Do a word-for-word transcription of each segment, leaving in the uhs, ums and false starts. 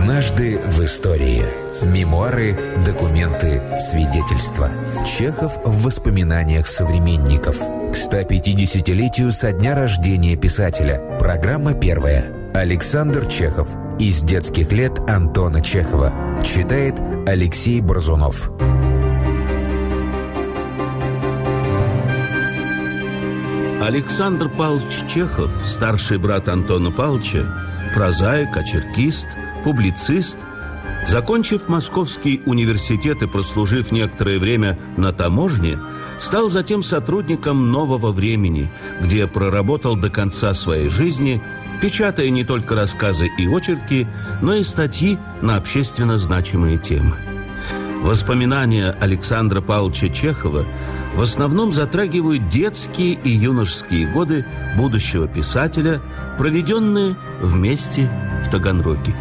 Однажды в истории. Мемуары, документы, свидетельства. Чехов в воспоминаниях современников. К ста пятидесятилетию со дня рождения писателя. Программа первая. Александр Чехов. Из детских лет Антона Чехова. Читает Алексей Борзунов. Александр Павлович Чехов, старший брат Антона Павловича, прозаик, очеркист, публицист, закончив Московский университет и прослужив некоторое время на таможне, стал затем сотрудником «Нового времени», где проработал до конца своей жизни, печатая не только рассказы и очерки, но и статьи на общественно значимые темы. Воспоминания Александра Павловича Чехова в основном затрагивают детские и юношеские годы будущего писателя, проведенные вместе в Таганроге.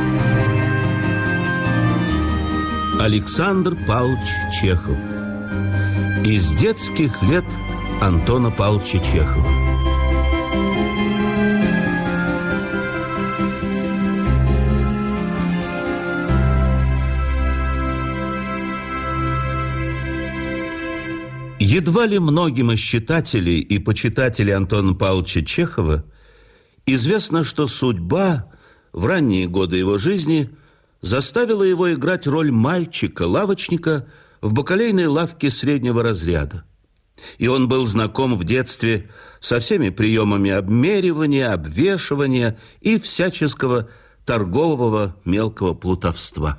Александр Павлович Чехов. Из детских лет Антона Павловича Чехова. Едва ли многим из читателей и почитателей Антона Павловича Чехова известно, что судьба в ранние годы его жизни заставила его играть роль мальчика-лавочника в бакалейной лавке среднего разряда. И он был знаком в детстве со всеми приемами обмеривания, обвешивания и всяческого торгового мелкого плутовства.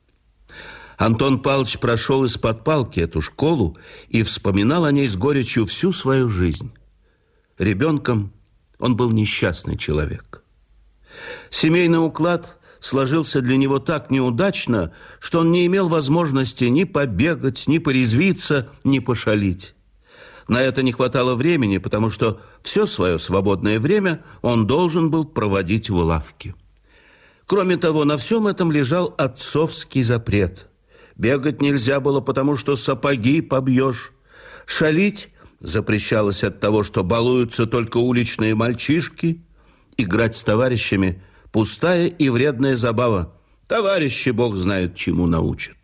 Антон Павлович прошел из-под палки эту школу и вспоминал о ней с горечью всю свою жизнь. Ребенком он был несчастный человек. Семейный уклад сложился для него так неудачно, что он не имел возможности ни побегать, ни порезвиться, ни пошалить. На это не хватало времени, потому что все свое свободное время он должен был проводить в лавке. Кроме того, на всем этом лежал отцовский запрет. Бегать нельзя было, потому что сапоги побьешь. Шалить запрещалось от того, что балуются только уличные мальчишки. Играть с товарищами – пустая и вредная забава. Товарищи, бог знает, чему научат.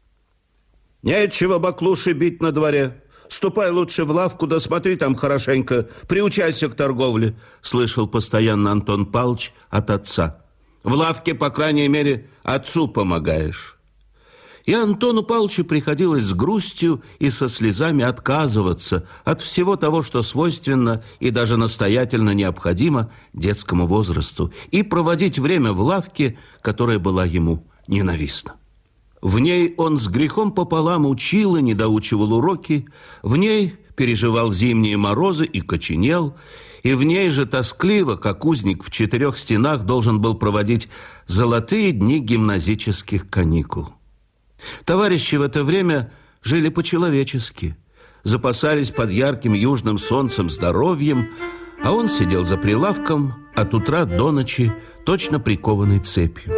Нечего баклуши бить на дворе. Ступай лучше в лавку, да смотри там хорошенько. Приучайся к торговле, слышал постоянно Антон Павлович от отца. В лавке, по крайней мере, отцу помогаешь. И Антону Павловичу приходилось с грустью и со слезами отказываться от всего того, что свойственно и даже настоятельно необходимо детскому возрасту, и проводить время в лавке, которая была ему ненавистна. В ней он с грехом пополам учил и недоучивал уроки, в ней переживал зимние морозы и коченел, и в ней же тоскливо, как узник в четырех стенах, должен был проводить золотые дни гимназических каникул. Товарищи в это время жили по-человечески, запасались под ярким южным солнцем здоровьем, а он сидел за прилавком от утра до ночи, точно прикованной цепью.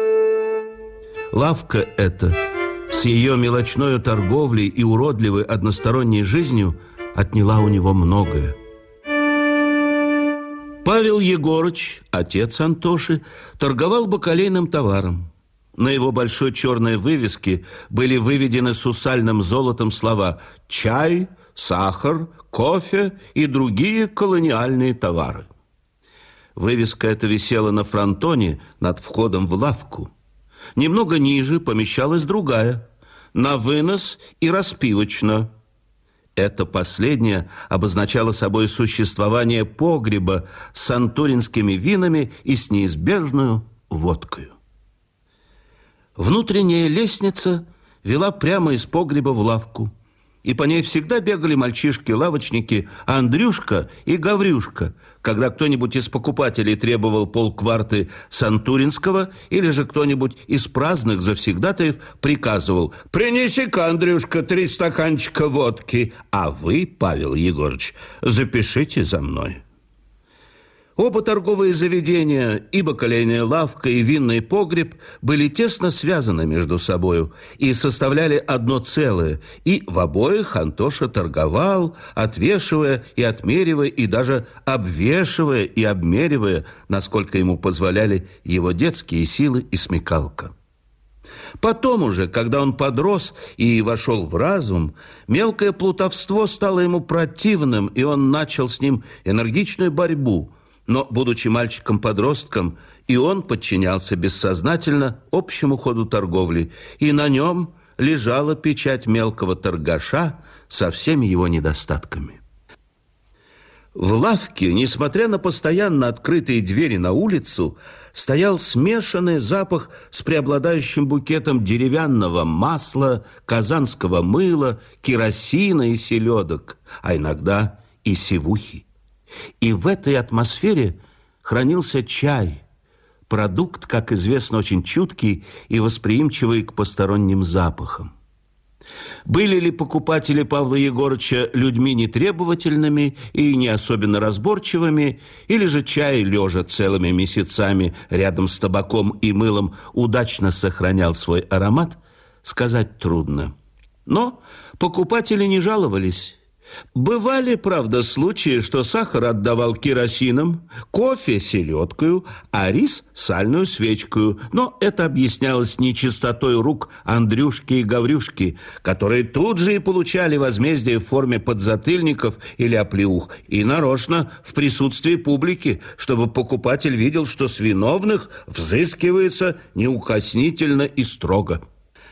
Лавка эта с ее мелочною торговлей и уродливой односторонней жизнью отняла у него многое. Павел Егорыч, отец Антоши, торговал бакалейным товаром. На его большой черной вывеске были выведены сусальным золотом слова «чай», «сахар», «кофе» и другие колониальные товары. Вывеска эта висела на фронтоне над входом в лавку. Немного ниже помещалась другая «на вынос и распивочно». Это последнее обозначало собой существование погреба с антуринскими винами и с неизбежную водкою. Внутренняя лестница вела прямо из погреба в лавку, и по ней всегда бегали мальчишки-лавочники Андрюшка и Гаврюшка, когда кто-нибудь из покупателей требовал полкварты сантуринского, или же кто-нибудь из праздных завсегдатаев приказывал: «Принеси-ка, Андрюшка, три стаканчика водки, а вы, Павел Егорыч, запишите за мной». Оба торговые заведения, и бакалейная лавка, и винный погреб, были тесно связаны между собою и составляли одно целое, и в обоих Антоша торговал, отвешивая и отмеривая, и даже обвешивая и обмеривая, насколько ему позволяли его детские силы и смекалка. Потом уже, когда он подрос и вошел в разум, мелкое плутовство стало ему противным, и он начал с ним энергичную борьбу. Но, будучи мальчиком-подростком, и он подчинялся бессознательно общему ходу торговли, и на нем лежала печать мелкого торгаша со всеми его недостатками. В лавке, несмотря на постоянно открытые двери на улицу, стоял смешанный запах с преобладающим букетом деревянного масла, казанского мыла, керосина и селедок, а иногда и севухи. И в этой атмосфере хранился чай, продукт, как известно, очень чуткий и восприимчивый к посторонним запахам. Были ли покупатели Павла Егорыча людьми нетребовательными и не особенно разборчивыми, или же чай, лежа целыми месяцами рядом с табаком и мылом, удачно сохранял свой аромат, сказать трудно. Но покупатели не жаловались. Бывали, правда, случаи, что сахар отдавал керосином, кофе селедкою, а рис сальную свечкою. Но это объяснялось нечистотой рук Андрюшки и Гаврюшки, которые тут же и получали возмездие в форме подзатыльников или оплеух, и нарочно в присутствии публики, чтобы покупатель видел, что с виновных взыскивается неукоснительно и строго.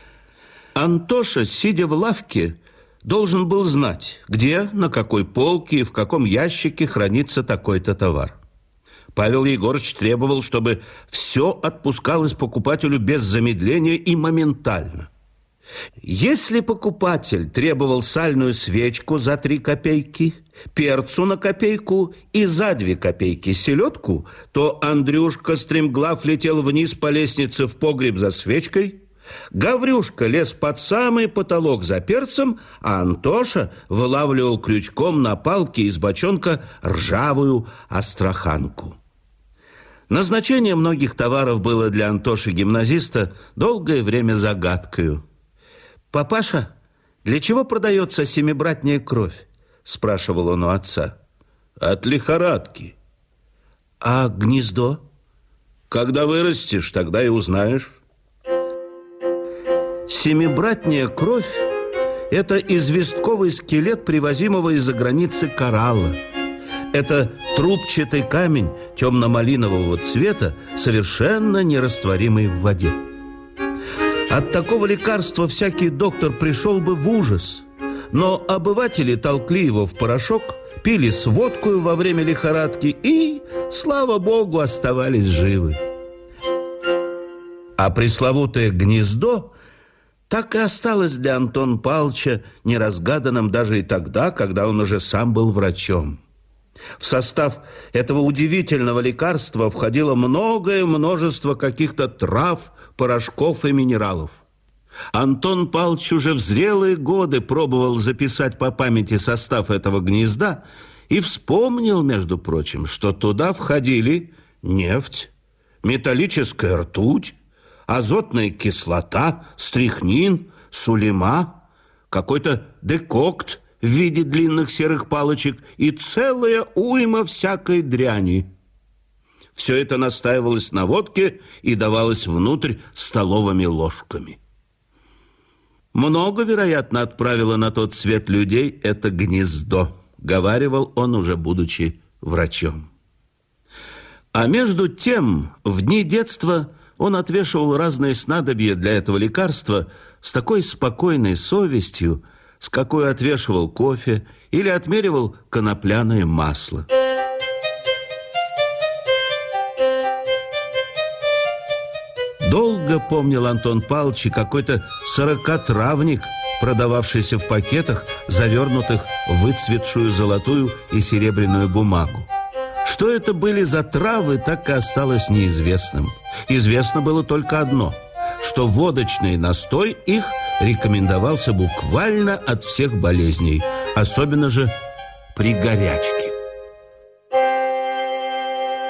Антоша, сидя в лавке, должен был знать, где, на какой полке и в каком ящике хранится такой-то товар. Павел Егорыч требовал, чтобы все отпускалось покупателю без замедления и моментально. Если покупатель требовал сальную свечку за три копейки, перцу на копейку и за две копейки селедку, то Андрюшка стремглав летел вниз по лестнице в погреб за свечкой, Гаврюшка лез под самый потолок за перцем, а Антоша вылавливал крючком на палке из бочонка ржавую астраханку. Назначение многих товаров было для Антоши-гимназиста долгое время загадкою. «Папаша, для чего продается семибратняя кровь?» – спрашивал он у отца. «От лихорадки». «А гнездо?» «Когда вырастешь, тогда и узнаешь». Семибратняя кровь – это известковый скелет привозимого из-за границы коралла. Это трубчатый камень темно-малинового цвета, совершенно нерастворимый в воде. От такого лекарства всякий доктор пришел бы в ужас, но обыватели толкли его в порошок, пили с водкою во время лихорадки и, слава богу, оставались живы. А пресловутое гнездо так и осталось для Антона Павловича неразгаданным даже и тогда, когда он уже сам был врачом. В состав этого удивительного лекарства входило многое множество каких-то трав, порошков и минералов. Антон Павлович уже в зрелые годы пробовал записать по памяти состав этого гнезда и вспомнил, между прочим, что туда входили нефть, металлическая ртуть, азотная кислота, стрихнин, сулема, какой-то декокт в виде длинных серых палочек и целая уйма всякой дряни. Все это настаивалось на водке и давалось внутрь столовыми ложками. Много, вероятно, отправило на тот свет людей это гнездо, говаривал он, уже будучи врачом. А между тем, в дни детства он отвешивал разные снадобья для этого лекарства с такой спокойной совестью, с какой отвешивал кофе или отмеривал конопляное масло. Долго помнил Антон Павлович и какой-то сорокатравник, продававшийся в пакетах, завернутых в выцветшую золотую и серебряную бумагу. Что это были за травы, так и осталось неизвестным. Известно было только одно, что водочный настой их рекомендовался буквально от всех болезней, особенно же при горячке.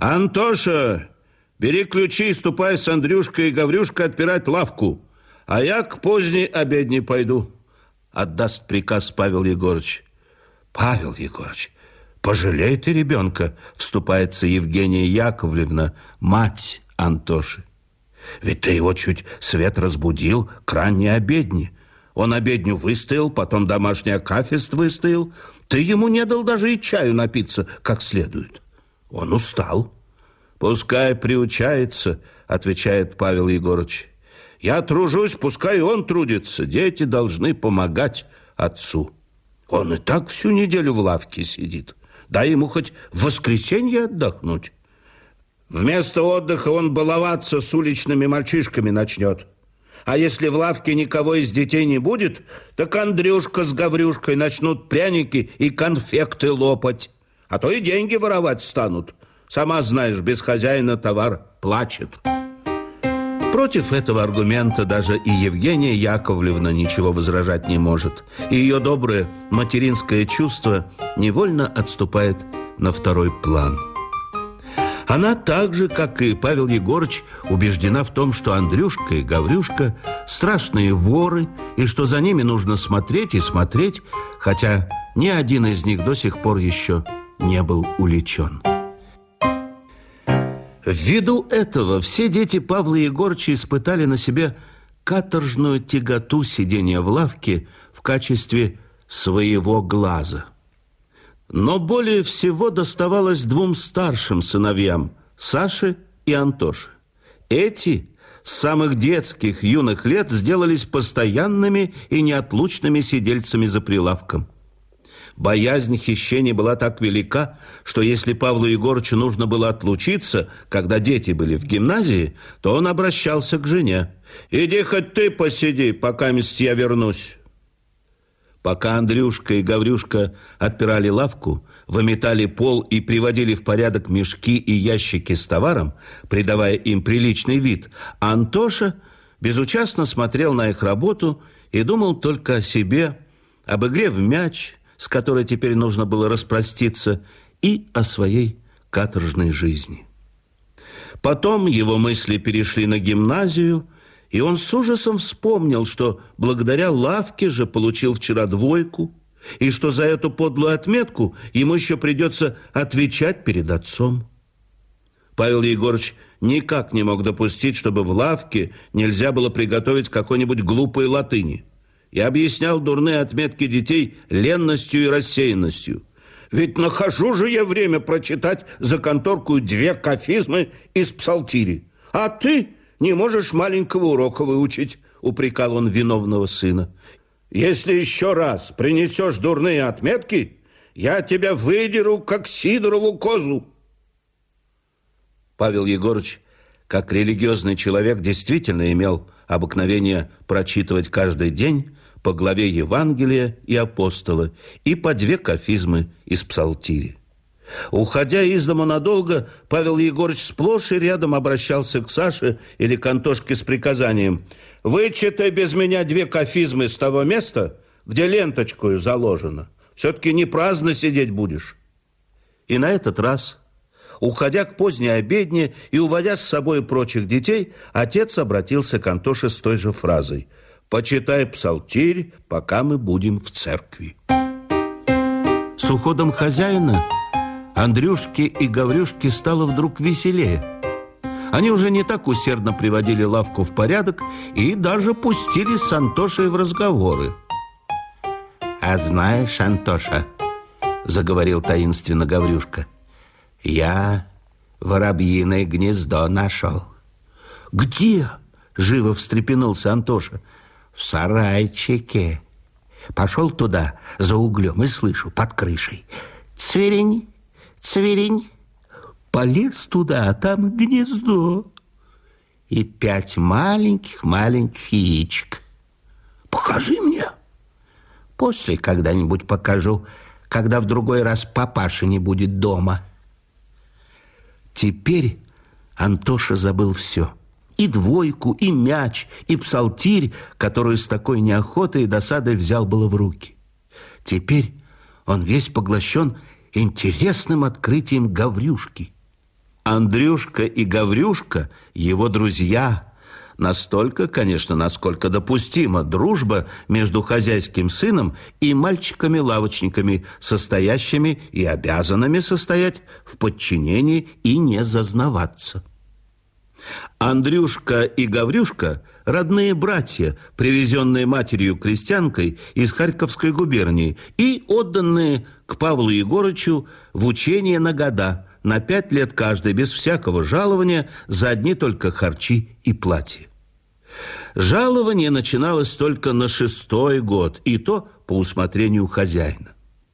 Антоша, бери ключи и ступай с Андрюшкой и Гаврюшкой отпирать лавку, а я к поздней обедне пойду, отдаст приказ Павел Егорыч. Павел Егорыч, пожалей ты ребенка, вступается Евгения Яковлевна, мать Антоши. Ведь ты его чуть свет разбудил к ранней обедне. Он обедню выстоял, потом домашний акафист выстоял. Ты ему не дал даже и чаю напиться как следует. Он устал. Пускай приучается, отвечает Павел Егорыч. Я тружусь, пускай он трудится. Дети должны помогать отцу. Он и так всю неделю в лавке сидит. Дай ему хоть в воскресенье отдохнуть. Вместо отдыха он баловаться с уличными мальчишками начнет. А если в лавке никого из детей не будет, так Андрюшка с Гаврюшкой начнут пряники и конфекты лопать. А то и деньги воровать станут. Сама знаешь, без хозяина товар плачет. Против этого аргумента даже и Евгения Яковлевна ничего возражать не может. И ее доброе материнское чувство невольно отступает на второй план. Она так же, как и Павел Егорыч, убеждена в том, что Андрюшка и Гаврюшка страшные воры, и что за ними нужно смотреть и смотреть, хотя ни один из них до сих пор еще не был уличен. Ввиду этого все дети Павла Егорыча испытали на себе каторжную тяготу сидения в лавке в качестве своего глаза. Но более всего доставалось двум старшим сыновьям, Саше и Антоше. Эти с самых детских юных лет сделались постоянными и неотлучными сидельцами за прилавком. Боязнь хищения была так велика, что если Павлу Егорычу нужно было отлучиться, когда дети были в гимназии, то он обращался к жене. «Иди хоть ты посиди, пока я вернусь». Пока Андрюшка и Гаврюшка отпирали лавку, выметали пол и приводили в порядок мешки и ящики с товаром, придавая им приличный вид, Антоша безучастно смотрел на их работу и думал только о себе, об игре в мяч, с которой теперь нужно было распроститься, и о своей каторжной жизни. Потом его мысли перешли на гимназию, и он с ужасом вспомнил, что благодаря лавке же получил вчера двойку, и что за эту подлую отметку ему еще придется отвечать перед отцом. Павел Егорыч никак не мог допустить, чтобы в лавке нельзя было приготовить какой-нибудь глупой латыни, и объяснял дурные отметки детей ленностью и рассеянностью. Ведь нахожу же я время прочитать за конторку две кафизмы из псалтири, а ты не можешь маленького урока выучить, упрекал он виновного сына. Если еще раз принесешь дурные отметки, я тебя выдеру, как Сидорову козу. Павел Егорыч, как религиозный человек, действительно имел обыкновение прочитывать каждый день по главе Евангелия и Апостола и по две кафизмы из псалтири. Уходя из дому надолго, Павел Егорыч сплошь и рядом обращался к Саше или к Антошке с приказанием: «Вычитай без меня две кафизмы с того места, где ленточкою заложено. Все-таки не праздно сидеть будешь». И на этот раз, уходя к поздней обедне и уводя с собой прочих детей, отец обратился к Антоше с той же фразой: «Почитай псалтирь, пока мы будем в церкви». С уходом хозяина Андрюшке и Гаврюшке стало вдруг веселее. Они уже не так усердно приводили лавку в порядок и даже пустились с Антошей в разговоры. «А знаешь, Антоша, — заговорил таинственно Гаврюшка, — я воробьиное гнездо нашел». «Где?» — живо встрепенулся Антоша. «В сарайчике. Пошел туда, за углем, и слышу, под крышей: цвирень, цвирень». Полез туда, а там гнездо. И пять маленьких-маленьких яичек. «Покажи мне». «После когда-нибудь покажу, когда в другой раз папаши не будет дома». Теперь Антоша забыл все. И двойку, и мяч, и псалтирь, которую с такой неохотой и досадой взял было в руки. Теперь он весь поглощен интересным открытием Гаврюшки. Андрюшка и Гаврюшка – его друзья. Настолько, конечно, насколько допустима дружба между хозяйским сыном и мальчиками-лавочниками, состоящими и обязанными состоять в подчинении и не зазнаваться. Андрюшка и Гаврюшка – родные братья, привезенные матерью-крестьянкой из Харьковской губернии и отданные к Павлу Егорычу в учение на года, на пять лет каждый, без всякого жалования, за одни только харчи и платья. Жалование начиналось только на шестой год, и то по усмотрению хозяина.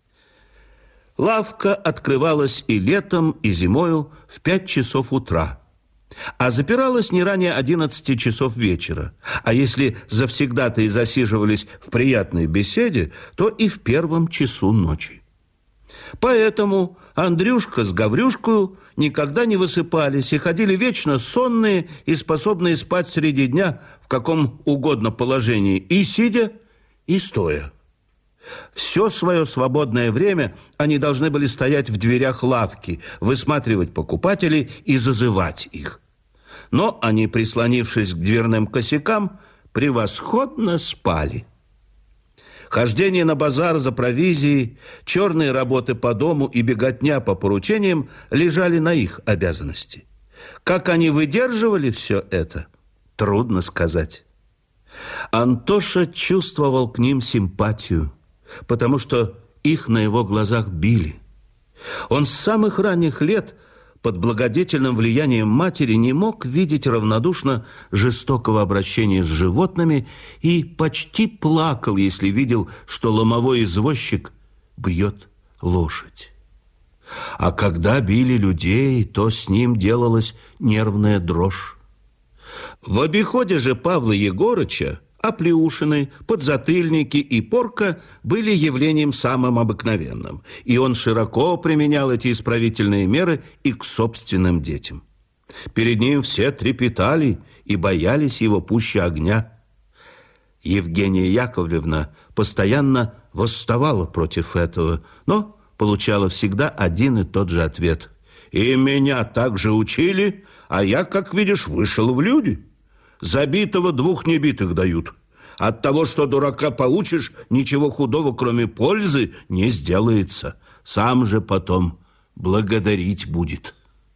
Лавка открывалась и летом, и зимою в пять часов утра, а запиралась не ранее одиннадцати часов вечера. А если завсегдатаи засиживались в приятной беседе, то и в первом часу ночи. Поэтому Андрюшка с Гаврюшкою никогда не высыпались и ходили вечно сонные и способные спать среди дня в каком угодно положении, и сидя, и стоя. Все свое свободное время они должны были стоять в дверях лавки, высматривать покупателей и зазывать их. Но они, прислонившись к дверным косякам, превосходно спали. Хождение на базар за провизией, черные работы по дому и беготня по поручениям лежали на их обязанности. Как они выдерживали все это, трудно сказать. Антоша чувствовал к ним симпатию, потому что их на его глазах били. Он с самых ранних лет под благодетельным влиянием матери не мог видеть равнодушно жестокого обращения с животными и почти плакал, если видел, что ломовой извозчик бьет лошадь. А когда били людей, то с ним делалась нервная дрожь. В обиходе же Павла Егорыча оплеушины, подзатыльники и порка были явлением самым обыкновенным, и он широко применял эти исправительные меры и к собственным детям. Перед ним все трепетали и боялись его пуще огня. Евгения Яковлевна постоянно восставала против этого, но получала всегда один и тот же ответ. «И меня так же учили, а я, как видишь, вышел в люди. Забитого двух небитых дают. От того, что дурака поучишь, ничего худого, кроме пользы, не сделается. Сам же потом благодарить будет».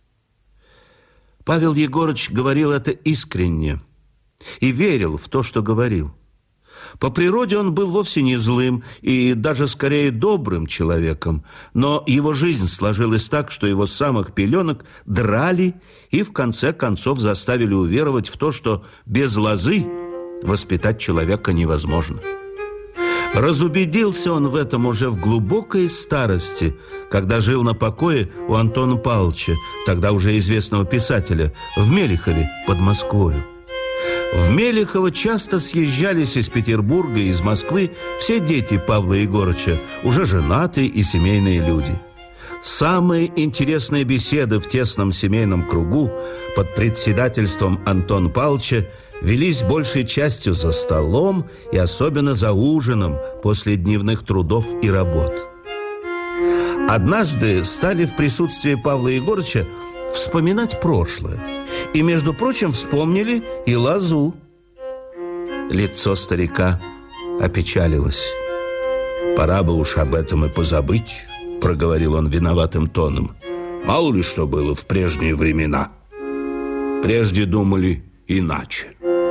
Павел Егорыч говорил это искренне и верил в то, что говорил. По природе он был вовсе не злым и даже скорее добрым человеком, но его жизнь сложилась так, что его с самых пеленок драли и в конце концов заставили уверовать в то, что без лозы воспитать человека невозможно. Разубедился он в этом уже в глубокой старости, когда жил на покое у Антона Павловича, тогда уже известного писателя, в Мелихове под Москвою. В Мелихово часто съезжались из Петербурга и из Москвы все дети Павла Егорыча, уже женатые и семейные люди. Самые интересные беседы в тесном семейном кругу под председательством Антона Павловича велись большей частью за столом и особенно за ужином после дневных трудов и работ. Однажды стали в присутствии Павла Егорыча вспоминать прошлое. И, между прочим, вспомнили и лозу. Лицо старика опечалилось. «Пора бы уж об этом и позабыть», — проговорил он виноватым тоном. «Мало ли что было в прежние времена. Прежде думали иначе».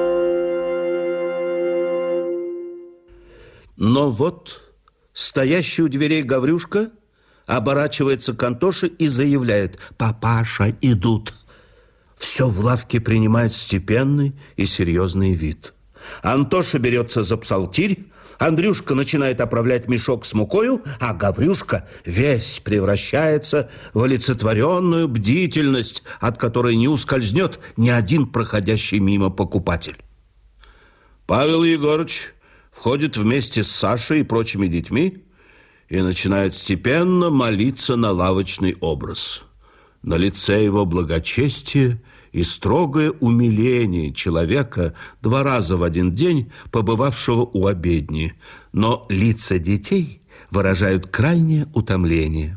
Но вот стоящий у дверей Гаврюшка оборачивается к Антоше и заявляет: «Папаша, идут». Все в лавке принимает степенный и серьезный вид. Антоша берется за псалтирь, Андрюшка начинает оправлять мешок с мукою, а Гаврюшка весь превращается в олицетворенную бдительность, от которой не ускользнет ни один проходящий мимо покупатель. Павел Егорыч входит вместе с Сашей и прочими детьми и начинает степенно молиться на лавочный образ. На лице его благочестие и строгое умиление человека, два раза в один день побывавшего у обедни. Но лица детей выражают крайнее утомление.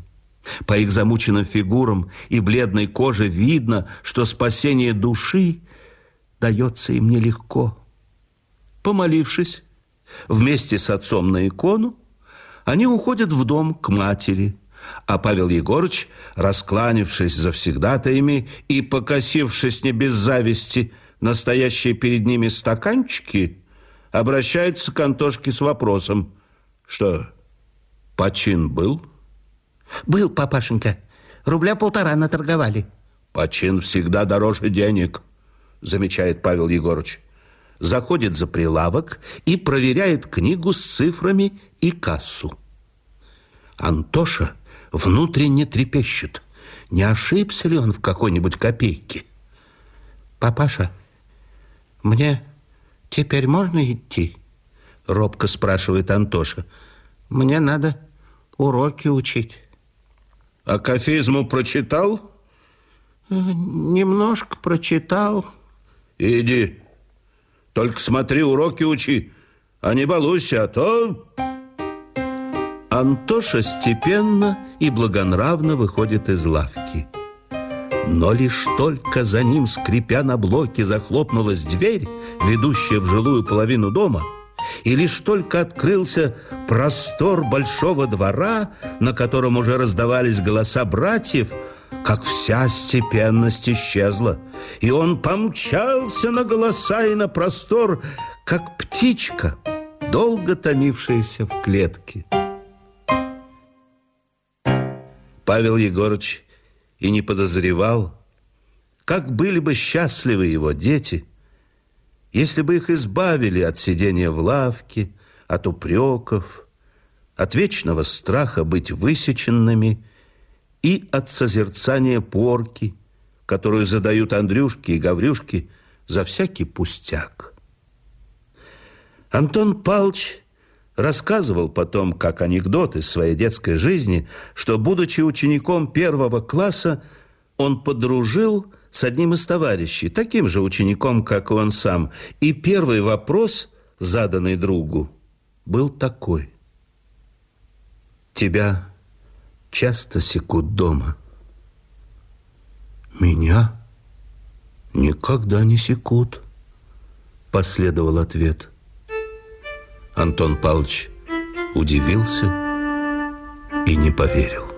По их замученным фигурам и бледной коже видно, что спасение души дается им нелегко. Помолившись вместе с отцом на икону, они уходят в дом к матери, а Павел Егорыч, раскланившись завсегдатаями и покосившись не без зависти на стоящие перед ними стаканчики, обращается к Антошке с вопросом: что, почин был? Был, папашенька. Рубля полтора наторговали. Почин всегда дороже денег, замечает Павел Егорыч. Заходит за прилавок и проверяет книгу с цифрами и кассу. Антоша внутренне трепещет. Не ошибся ли он в какой-нибудь копейке? Папаша, мне теперь можно идти? Робко спрашивает Антоша. Мне надо уроки учить. А кафизму прочитал? Немножко прочитал. Иди. Только смотри, уроки учи, а не балуйся, а то... Антоша степенно и благонравно выходит из лавки. Но лишь только за ним, скрипя на блоке, захлопнулась дверь, ведущая в жилую половину дома, и лишь только открылся простор большого двора, на котором уже раздавались голоса братьев, как вся степенность исчезла, и он помчался на голоса и на простор, как птичка, долго томившаяся в клетке. Павел Егорыч и не подозревал, как были бы счастливы его дети, если бы их избавили от сидения в лавке, от упреков, от вечного страха быть высеченными и от созерцания порки, которую задают Андрюшке и Гаврюшке за всякий пустяк. Антон Павлович рассказывал потом, как анекдот из своей детской жизни, что, будучи учеником первого класса, он подружил с одним из товарищей, таким же учеником, как и он сам. И первый вопрос, заданный другу, был такой: тебя часто секут дома? Меня никогда не секут, последовал ответ. Антон Павлович удивился и не поверил.